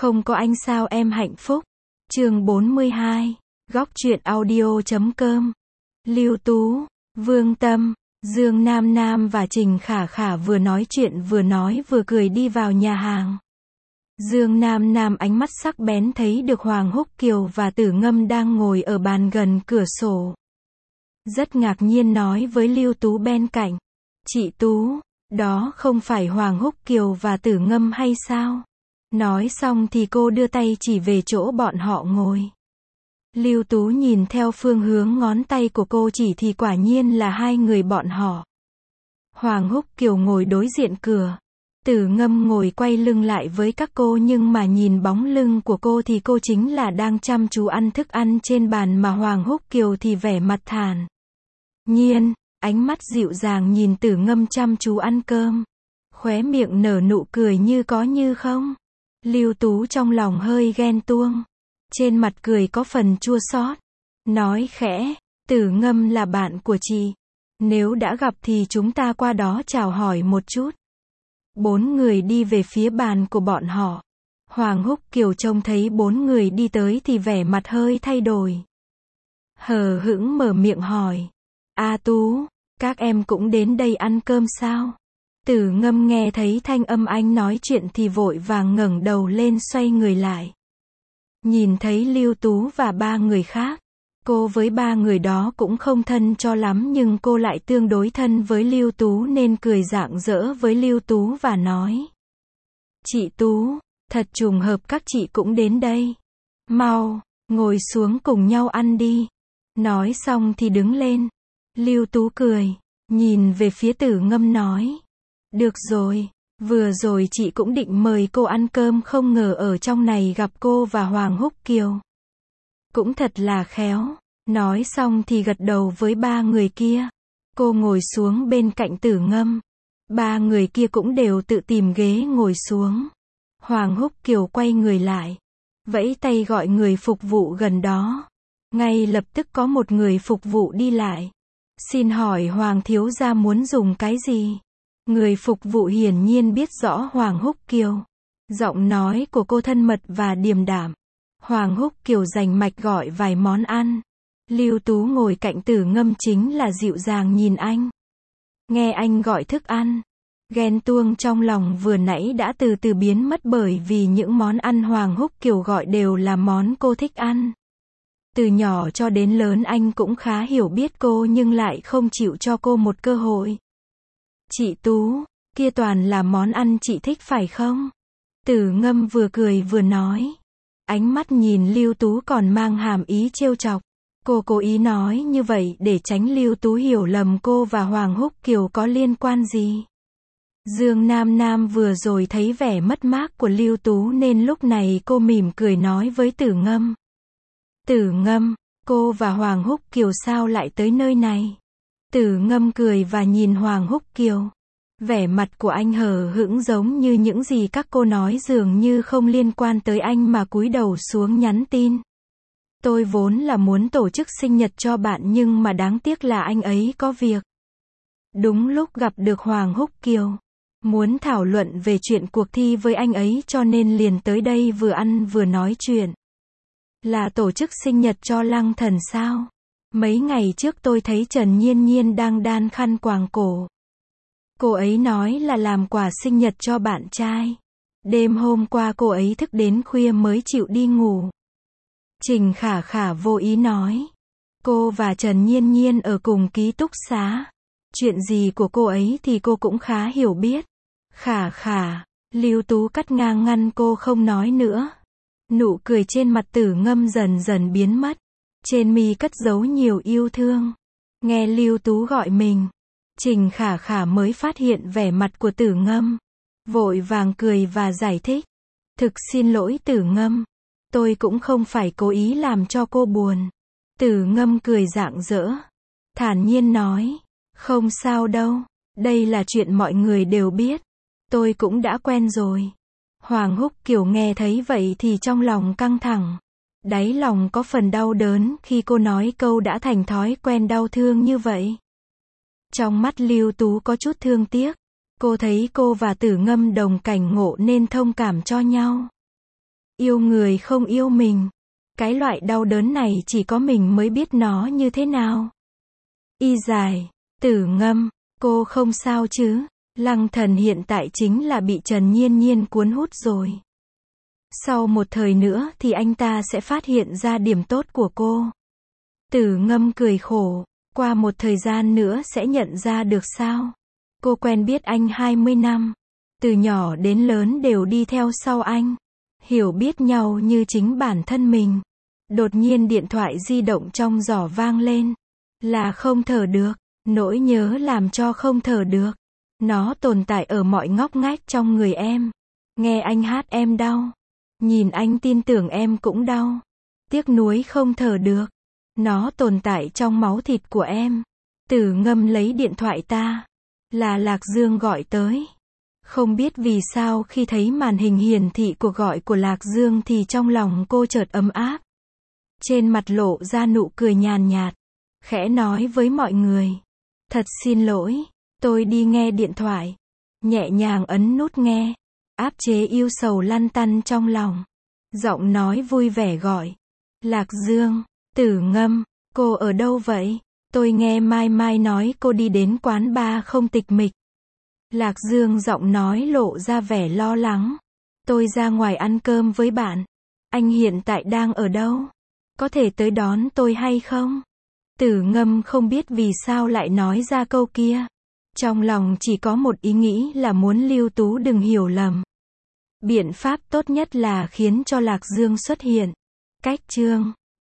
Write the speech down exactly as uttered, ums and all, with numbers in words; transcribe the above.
Không có anh sao em hạnh phúc. Chương bốn mươi hai. Góc truyện audio chấm com. Lưu Tú, Vương Tâm, Dương Nam Nam và Trình Khả Khả vừa nói chuyện vừa nói vừa cười đi vào nhà hàng. Dương Nam Nam ánh mắt sắc bén thấy được Hoàng Húc Kiều và Tử Ngâm đang ngồi ở bàn gần cửa sổ. Rất ngạc nhiên nói với Lưu Tú bên cạnh. Chị Tú, đó không phải Hoàng Húc Kiều và Tử Ngâm hay sao? Nói xong thì cô đưa tay chỉ về chỗ bọn họ ngồi. Lưu Tú nhìn theo phương hướng ngón tay của cô chỉ thì quả nhiên là hai người bọn họ. Hoàng Húc Kiều ngồi đối diện cửa. Tử Ngâm ngồi quay lưng lại với các cô nhưng mà nhìn bóng lưng của cô thì cô chính là đang chăm chú ăn thức ăn trên bàn mà Hoàng Húc Kiều thì vẻ mặt thản nhiên, ánh mắt dịu dàng nhìn Tử Ngâm chăm chú ăn cơm. Khóe miệng nở nụ cười như có như không. Lưu Tú trong lòng hơi ghen tuông. Trên mặt cười có phần chua xót. Nói khẽ, Tử Ngâm là bạn của chị. Nếu đã gặp thì chúng ta qua đó chào hỏi một chút. Bốn người đi về phía bàn của bọn họ. Hoàng Húc Kiều trông thấy bốn người đi tới thì vẻ mặt hơi thay đổi. Hờ hững mở miệng hỏi. A Tú, các em cũng đến đây ăn cơm sao? Tử Ngâm nghe thấy thanh âm anh nói chuyện thì vội vàng ngẩng đầu lên xoay người lại. Nhìn thấy Lưu Tú và ba người khác. Cô với ba người đó cũng không thân cho lắm nhưng cô lại tương đối thân với Lưu Tú nên cười rạng rỡ với Lưu Tú và nói. Chị Tú, thật trùng hợp các chị cũng đến đây. Mau, ngồi xuống cùng nhau ăn đi. Nói xong thì đứng lên. Lưu Tú cười, nhìn về phía Tử Ngâm nói. Được rồi, vừa rồi chị cũng định mời cô ăn cơm không ngờ ở trong này gặp cô và Hoàng Húc Kiều. Cũng thật là khéo. Nói xong thì gật đầu với ba người kia. Cô ngồi xuống bên cạnh Tử Ngâm. Ba người kia cũng đều tự tìm ghế ngồi xuống. Hoàng Húc Kiều quay người lại. Vẫy tay gọi người phục vụ gần đó. Ngay lập tức có một người phục vụ đi lại. Xin hỏi Hoàng thiếu gia muốn dùng cái gì? Người phục vụ hiển nhiên biết rõ Hoàng Húc Kiều. Giọng nói của cô thân mật và điềm đạm. Hoàng Húc Kiều rành mạch gọi vài món ăn. Lưu Tú ngồi cạnh Tử Ngâm chính là dịu dàng nhìn anh. Nghe anh gọi thức ăn. Ghen tuông trong lòng vừa nãy đã từ từ biến mất bởi vì những món ăn Hoàng Húc Kiều gọi đều là món cô thích ăn. Từ nhỏ cho đến lớn anh cũng khá hiểu biết cô nhưng lại không chịu cho cô một cơ hội. Chị Tú, kia toàn là món ăn chị thích phải không? Tử Ngâm vừa cười vừa nói. Ánh mắt nhìn Lưu Tú còn mang hàm ý trêu chọc. Cô cố ý nói như vậy để tránh Lưu Tú hiểu lầm cô và Hoàng Húc Kiều có liên quan gì. Dương Nam Nam vừa rồi thấy vẻ mất mát của Lưu Tú nên lúc này cô mỉm cười nói với Tử Ngâm. Tử Ngâm, cô và Hoàng Húc Kiều sao lại tới nơi này? Tử Ngâm cười và nhìn Hoàng Húc Kiều. Vẻ mặt của anh hờ hững giống như những gì các cô nói dường như không liên quan tới anh mà cúi đầu xuống nhắn tin. Tôi vốn là muốn tổ chức sinh nhật cho bạn nhưng mà đáng tiếc là anh ấy có việc. Đúng lúc gặp được Hoàng Húc Kiều. Muốn thảo luận về chuyện cuộc thi với anh ấy cho nên liền tới đây vừa ăn vừa nói chuyện. Là tổ chức sinh nhật cho Lăng Thần sao? Mấy ngày trước tôi thấy Trần Nhiên Nhiên đang đan khăn quàng cổ. Cô ấy nói là làm quà sinh nhật cho bạn trai. Đêm hôm qua cô ấy thức đến khuya mới chịu đi ngủ. Trình Khả Khả vô ý nói. Cô và Trần Nhiên Nhiên ở cùng ký túc xá. Chuyện gì của cô ấy thì cô cũng khá hiểu biết. Khả Khả, Lưu Tú cắt ngang ngăn cô không nói nữa. Nụ cười trên mặt Tử Ngâm dần dần biến mất. Trên mi cất giấu nhiều yêu thương. Nghe Lưu Tú gọi mình. Trình Khả Khả mới phát hiện vẻ mặt của Tử Ngâm. Vội vàng cười và giải thích. Thực xin lỗi Tử Ngâm. Tôi cũng không phải cố ý làm cho cô buồn. Tử Ngâm cười rạng rỡ. Thản nhiên nói. Không sao đâu. Đây là chuyện mọi người đều biết. Tôi cũng đã quen rồi. Hoàng Húc Kiều nghe thấy vậy thì trong lòng căng thẳng. Đáy lòng có phần đau đớn khi cô nói câu đã thành thói quen đau thương như vậy. Trong mắt Lưu Tú có chút thương tiếc. Cô thấy cô và Tử Ngâm đồng cảnh ngộ nên thông cảm cho nhau. Yêu người không yêu mình. Cái loại đau đớn này chỉ có mình mới biết nó như thế nào. Y dài. Tử Ngâm. Cô không sao chứ? Lăng Thần hiện tại chính là bị Trần Nhiên Nhiên cuốn hút rồi. Sau một thời nữa thì anh ta sẽ phát hiện ra điểm tốt của cô. Tử Ngâm cười khổ. Qua một thời gian nữa sẽ nhận ra được sao? Cô quen biết anh hai mươi năm. Từ nhỏ đến lớn đều đi theo sau anh. Hiểu biết nhau như chính bản thân mình. Đột nhiên điện thoại di động trong giỏ vang lên. Là không thở được. Nỗi nhớ làm cho không thở được. Nó tồn tại ở mọi ngóc ngách trong người em. Nghe anh hát em đau. Nhìn anh tin tưởng em cũng đau. Tiếc nuối không thở được. Nó tồn tại trong máu thịt của em. Tử Ngâm lấy điện thoại ta. Là Lạc Dương gọi tới. Không biết vì sao khi thấy màn hình hiển thị cuộc gọi của Lạc Dương thì trong lòng cô chợt ấm áp. Trên mặt lộ ra nụ cười nhàn nhạt. Khẽ nói với mọi người. Thật xin lỗi, tôi đi nghe điện thoại. Nhẹ nhàng ấn nút nghe. Áp chế yêu sầu lăn tăn trong lòng. Giọng nói vui vẻ gọi. Lạc Dương. Tử Ngâm. Cô ở đâu vậy? Tôi nghe Mai Mai nói cô đi đến quán bar không tịch mịch. Lạc Dương giọng nói lộ ra vẻ lo lắng. Tôi ra ngoài ăn cơm với bạn. Anh hiện tại đang ở đâu? Có thể tới đón tôi hay không? Tử Ngâm không biết vì sao lại nói ra câu kia. Trong lòng chỉ có một ý nghĩ là muốn Lưu Tú đừng hiểu lầm. Biện pháp tốt nhất là khiến cho Lạc Dương xuất hiện. Cách chương